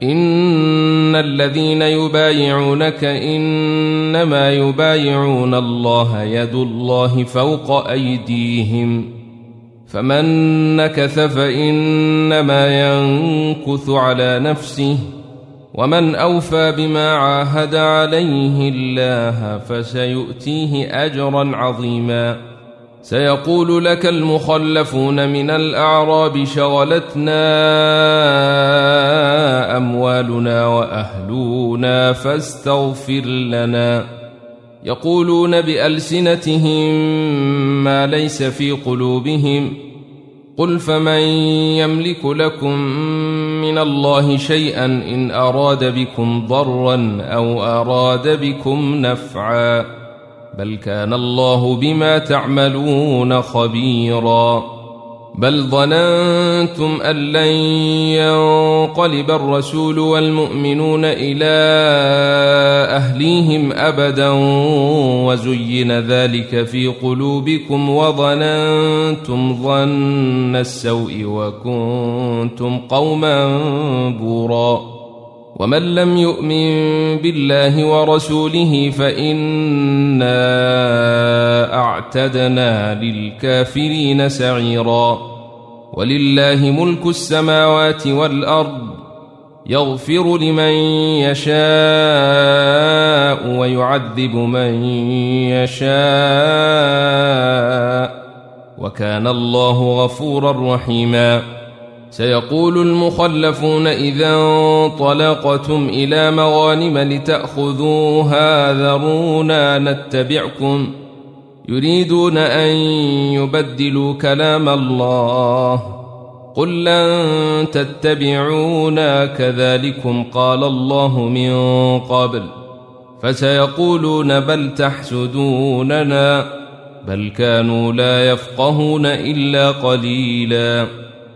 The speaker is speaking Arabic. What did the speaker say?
إن الذين يبايعونك إنما يبايعون الله يد الله فوق أيديهم فمن نكث فإنما ينكث على نفسه ومن أوفى بما عاهد عليه الله فسيؤتيه أجرا عظيما. سيقول لك المخلفون من الأعراب شغلتنا أموالنا وأهلنا فاستغفر لنا يقولون بألسنتهم ما ليس في قلوبهم قل فمن يملك لكم من الله شيئا إن أراد بكم ضرا أو أراد بكم نفعا بل كان الله بما تعملون خبيرا. بل ظننتم أن لن ينقلب الرسول والمؤمنون إلى أهليهم أبدا وزين ذلك في قلوبكم وظننتم ظن السوء وكنتم قوما بورا. ومن لم يؤمن بالله ورسوله فإنا أعتدنا للكافرين سعيرا. ولله ملك السماوات والأرض يغفر لمن يشاء ويعذب من يشاء وكان الله غفورا رحيما. سيقول المخلفون إذا انطلقتم إلى مغانم لتأخذوها ذرونا نتبعكم يريدون أن يبدلوا كلام الله قل لن تتبعونا كذلكم قال الله من قبل فسيقولون بل تحسدوننا بل كانوا لا يفقهون إلا قليلا.